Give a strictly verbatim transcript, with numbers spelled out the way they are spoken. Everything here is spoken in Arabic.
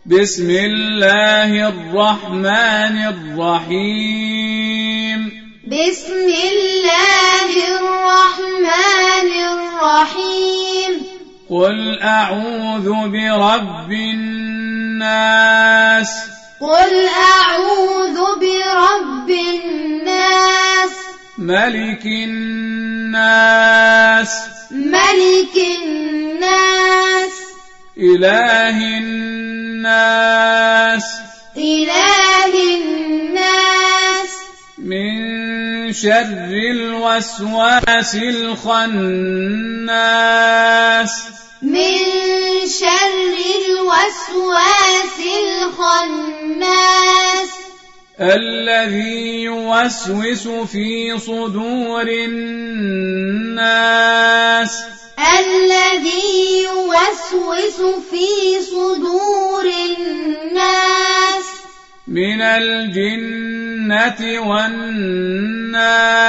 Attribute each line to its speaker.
Speaker 1: بسم الله الرحمن الرحيم
Speaker 2: بسم الله الرحمن الرحيم
Speaker 1: قل أعوذ برب الناس
Speaker 2: قل أعوذ برب الناس
Speaker 1: ملك الناس
Speaker 2: ملك الناس
Speaker 1: إله الناس
Speaker 2: إله الناس
Speaker 1: من شر الوسواس الخناس
Speaker 2: من شر الوسواس الخناس
Speaker 1: الذي يوسوس في صدور الناس
Speaker 2: الذي يوسوس في صدور الناس
Speaker 1: من الجنة والناس